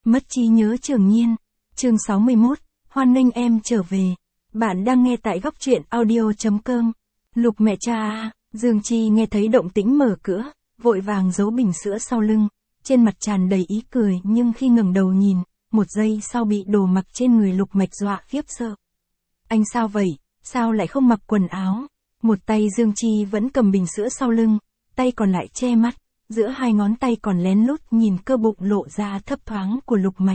Mất trí nhớ Trường Nhiên. Chương 61, hoan nghênh em trở về. Bạn đang nghe tại góc truyện audio.com. Lục mẹ cha à, Dương Chi nghe thấy động tĩnh mở cửa, vội vàng giấu bình sữa sau lưng, trên mặt tràn đầy ý cười nhưng khi ngẩng đầu nhìn, một giây sau bị đồ mặc trên người Lục Mạch dọa khiếp sợ. Anh sao vậy, sao lại không mặc quần áo? Một tay Dương Chi vẫn cầm bình sữa sau lưng, tay còn lại che mắt, giữa hai ngón tay còn lén lút nhìn cơ bụng lộ ra thấp thoáng của Lục Mạch.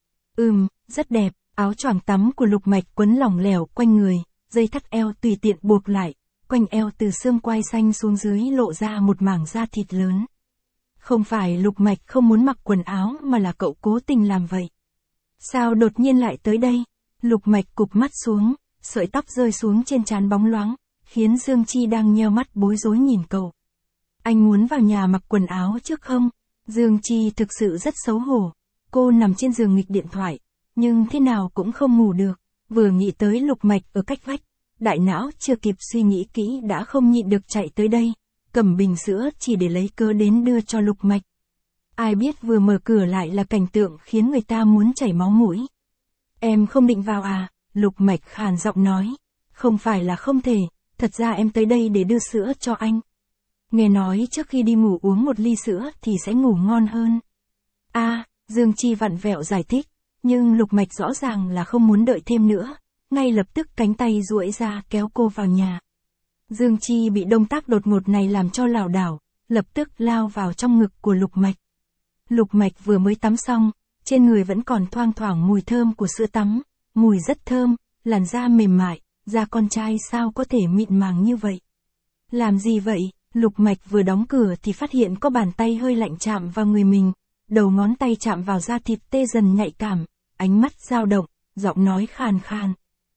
Rất đẹp, áo choàng tắm của Lục Mạch quấn lỏng lẻo quanh người, dây thắt eo tùy tiện buộc lại, quanh eo từ xương quai xanh xuống dưới lộ ra một mảng da thịt lớn. Không phải Lục Mạch không muốn mặc quần áo mà là cậu cố tình làm vậy. Sao đột nhiên lại tới đây? Lục Mạch cụp mắt xuống, sợi tóc rơi xuống trên trán bóng loáng, khiến Dương Chi đang nheo mắt bối rối nhìn cậu. Anh muốn vào nhà mặc quần áo trước không? Dương Chi thực sự rất xấu hổ. Cô nằm trên giường nghịch điện thoại, nhưng thế nào cũng không ngủ được. Vừa nghĩ tới Lục Mạch ở cách vách, đại não chưa kịp suy nghĩ kỹ đã không nhịn được chạy tới đây, cầm bình sữa chỉ để lấy cớ đến đưa cho Lục Mạch. Ai biết vừa mở cửa lại là cảnh tượng khiến người ta muốn chảy máu mũi. Em không định vào à? Lục Mạch khàn giọng nói. Không phải là không thể, thật ra em tới đây để đưa sữa cho anh. Nghe nói trước khi đi ngủ uống một ly sữa thì sẽ ngủ ngon hơn. Dương Chi vặn vẹo giải thích, nhưng Lục Mạch rõ ràng là không muốn đợi thêm nữa, ngay lập tức cánh tay duỗi ra kéo cô vào nhà. Dương Chi bị động tác đột ngột này làm cho lảo đảo, lập tức lao vào trong ngực của Lục Mạch. Lục Mạch vừa mới tắm xong, trên người vẫn còn thoang thoảng mùi thơm của sữa tắm, mùi rất thơm, làn da mềm mại, da con trai sao có thể mịn màng như vậy. Làm gì vậy? Lục Mạch vừa đóng cửa thì phát hiện có bàn tay hơi lạnh chạm vào người mình, đầu ngón tay chạm vào da thịt tê dần nhạy cảm, ánh mắt dao động, giọng nói khàn khàn.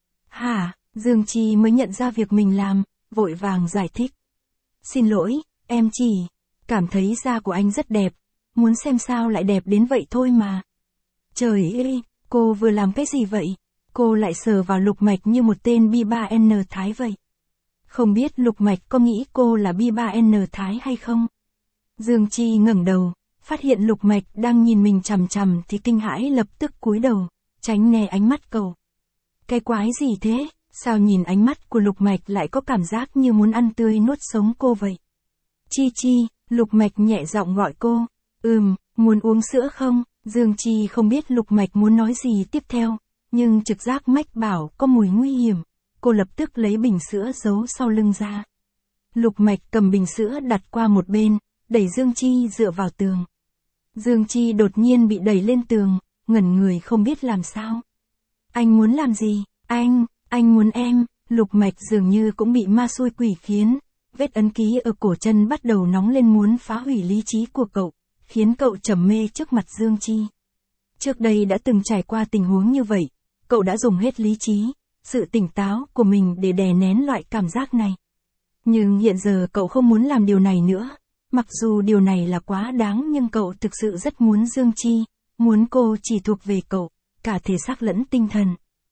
Hả? Dương Chi mới nhận ra việc mình làm, vội vàng giải thích. Xin lỗi, em chỉ cảm thấy da của anh rất đẹp, muốn xem sao lại đẹp đến vậy thôi mà. Trời ơi, cô vừa làm cái gì vậy? Cô lại sờ vào Lục Mạch như một tên B3N Thái vậy. Không biết Lục Mạch có nghĩ cô là B3N Thái hay không? Dương Chi ngẩng đầu, phát hiện Lục Mạch đang nhìn mình chằm chằm thì kinh hãi lập tức cúi đầu, tránh né ánh mắt cậu. Cái quái gì thế? Sao nhìn ánh mắt của Lục Mạch lại có cảm giác như muốn ăn tươi nuốt sống cô vậy? Chi, Lục Mạch nhẹ giọng gọi cô. Muốn uống sữa không? Dương Chi không biết Lục Mạch muốn nói gì tiếp theo, nhưng trực giác mách bảo có mùi nguy hiểm. Cô lập tức lấy bình sữa giấu sau lưng ra. Lục Mạch cầm bình sữa đặt qua một bên, đẩy Dương Chi dựa vào tường. Dương Chi đột nhiên bị đẩy lên tường, ngẩn người không biết làm sao. Anh muốn làm gì? Anh muốn em. Lục Mạch dường như cũng bị ma xui quỷ khiến. Vết ấn ký ở cổ chân bắt đầu nóng lên muốn phá hủy lý trí của cậu, khiến cậu trầm mê trước mặt Dương Chi. Trước đây đã từng trải qua tình huống như vậy, cậu đã dùng hết lý trí, sự tỉnh táo của mình để đè nén loại cảm giác này. Nhưng hiện giờ cậu không muốn làm điều này nữa. Mặc dù điều này là quá đáng nhưng cậu thực sự rất muốn Dương Chi, muốn cô chỉ thuộc về cậu, cả thể xác lẫn tinh thần.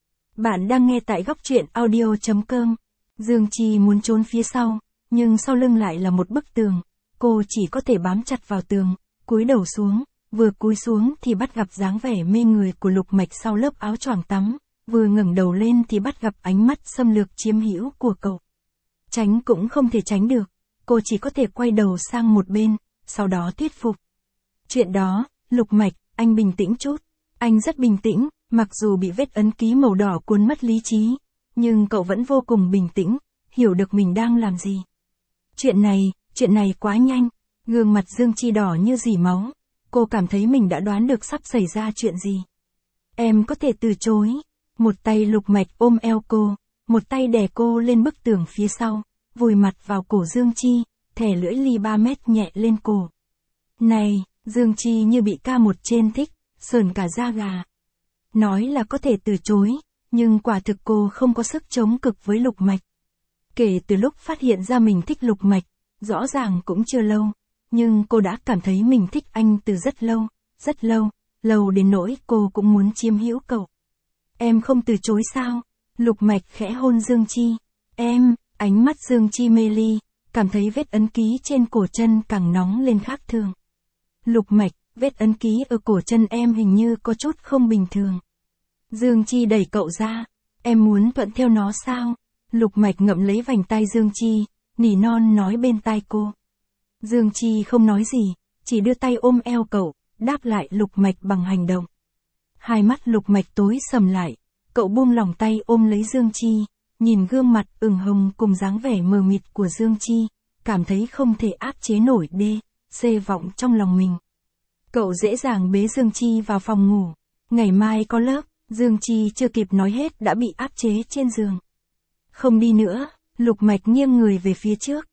Bạn đang nghe tại góc truyện audio.com. Dương Chi muốn trốn phía sau, nhưng sau lưng lại là một bức tường. Cô chỉ có thể bám chặt vào tường, cúi đầu xuống, vừa cúi xuống thì bắt gặp dáng vẻ mê người của Lục Mạch sau lớp áo choàng tắm, vừa ngẩng đầu lên thì bắt gặp ánh mắt xâm lược chiếm hữu của cậu. Tránh cũng không thể tránh được, cô chỉ có thể quay đầu sang một bên, sau đó thuyết phục. Chuyện đó, Lục Mạch, anh bình tĩnh chút. Anh rất bình tĩnh, mặc dù bị vết ấn ký màu đỏ cuốn mất lý trí, nhưng cậu vẫn vô cùng bình tĩnh, hiểu được mình đang làm gì. Chuyện này quá nhanh, gương mặt Dương Chi đỏ như dỉ máu, cô cảm thấy mình đã đoán được sắp xảy ra chuyện gì. Em có thể từ chối. Một tay Lục Mạch ôm eo cô, một tay đè cô lên bức tường phía sau, vùi mặt vào cổ Dương Chi, thè lưỡi ly 3 mét nhẹ lên cổ. Này, Dương Chi như bị ca một trên thích, sờn cả da gà. Nói là có thể từ chối, nhưng quả thực cô không có sức chống cực với Lục Mạch. Kể từ lúc phát hiện ra mình thích Lục Mạch, rõ ràng cũng chưa lâu, nhưng cô đã cảm thấy mình thích anh từ rất lâu đến nỗi cô cũng muốn chiếm hữu cậu. Em không từ chối sao? Lục Mạch khẽ hôn Dương Chi. Ánh mắt Dương Chi mê ly, cảm thấy vết ấn ký trên cổ chân càng nóng lên khác thường. Lục Mạch, Vết ấn ký ở cổ chân em hình như có chút không bình thường. Dương Chi đẩy cậu ra. Em muốn thuận theo nó sao? Lục Mạch ngậm lấy vành tai Dương Chi, nỉ non nói bên tai cô. Dương Chi không nói gì, chỉ đưa tay ôm eo cậu, đáp lại Lục Mạch bằng hành động. Hai mắt Lục Mạch tối sầm lại, cậu buông lòng tay ôm lấy Dương Chi, nhìn gương mặt ửng hồng cùng dáng vẻ mờ mịt của Dương Chi, cảm thấy không thể áp chế nổi xê vọng trong lòng mình. Cậu dễ dàng bế Dương Chi vào phòng ngủ. Ngày mai có lớp, Dương Chi chưa kịp nói hết đã bị áp chế trên giường. Không đi nữa, Lục Mạch nghiêng người về phía trước.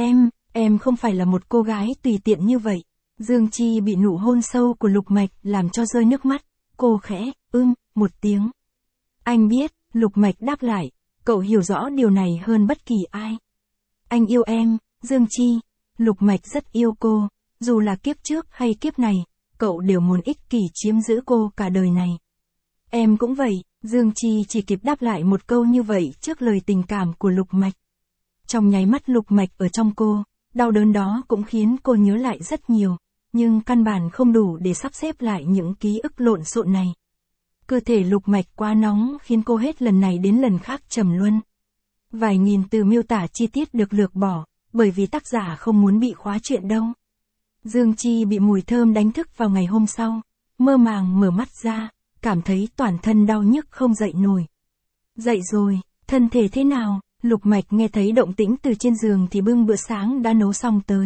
Em không phải là một cô gái tùy tiện như vậy. Dương Chi bị nụ hôn sâu của Lục Mạch làm cho rơi nước mắt. Cô khẽ, một tiếng. Anh biết, Lục Mạch đáp lại, cậu hiểu rõ điều này hơn bất kỳ ai. Anh yêu em, Dương Chi. Lục Mạch rất yêu cô, dù là kiếp trước hay kiếp này, cậu đều muốn ích kỷ chiếm giữ cô cả đời này. Em cũng vậy, Dương Chi chỉ kịp đáp lại một câu như vậy trước lời tình cảm của Lục Mạch. Trong nháy mắt Lục Mạch ở trong cô, đau đớn đó cũng khiến cô nhớ lại rất nhiều, nhưng căn bản không đủ để sắp xếp lại những ký ức lộn xộn này. Cơ thể Lục Mạch quá nóng khiến cô hết lần này đến lần khác trầm luân. Vài nghìn từ miêu tả chi tiết được lược bỏ, bởi vì tác giả không muốn bị khóa chuyện đâu. Dương Chi bị mùi thơm đánh thức vào ngày hôm sau, mơ màng mở mắt ra, cảm thấy toàn thân đau nhức không dậy nổi. Dậy rồi, thân thể thế nào? Lục Mạch nghe thấy động tĩnh từ trên giường thì bưng bữa sáng đã nấu xong tới.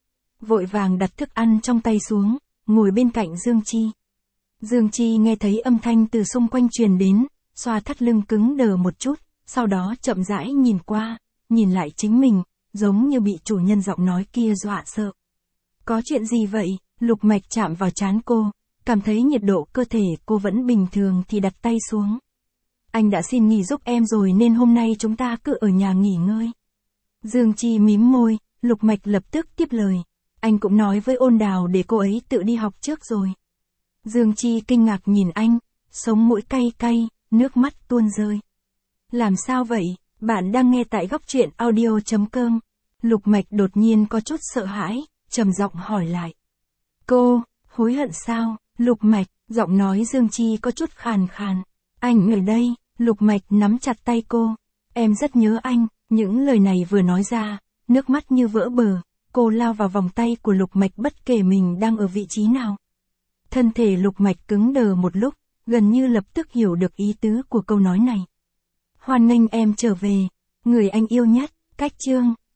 Vội vàng đặt thức ăn trong tay xuống, ngồi bên cạnh Dương Chi. Dương Chi nghe thấy âm thanh từ xung quanh truyền đến, xoa thắt lưng cứng đờ một chút, sau đó chậm rãi nhìn qua, nhìn lại chính mình, giống như bị chủ nhân giọng nói kia dọa sợ. Có chuyện gì vậy? Lục Mạch chạm vào trán cô, cảm thấy nhiệt độ cơ thể cô vẫn bình thường thì đặt tay xuống. Anh đã xin nghỉ giúp em rồi nên hôm nay chúng ta cứ ở nhà nghỉ ngơi. Dương Chi mím môi, Lục Mạch lập tức tiếp lời. Anh cũng nói với Ôn Đào để cô ấy tự đi học trước rồi. Dương Chi kinh ngạc nhìn anh, sống mũi cay cay, nước mắt tuôn rơi. Làm sao vậy? Bạn đang nghe tại Góc Truyện Audio.com. Lục Mạch đột nhiên có chút sợ hãi, trầm giọng hỏi lại. Cô, hối hận sao? Lục Mạch, giọng nói Dương Chi có chút khàn khàn. Anh ở đây, Lục Mạch nắm chặt tay cô. Em rất nhớ anh, những lời này vừa nói ra, nước mắt như vỡ bờ, cô lao vào vòng tay của Lục Mạch bất kể mình đang ở vị trí nào. Thân thể Lục Mạch cứng đờ một lúc, gần như lập tức hiểu được ý tứ của câu nói này. Hoan nghênh em trở về, người anh yêu nhất, cách chương.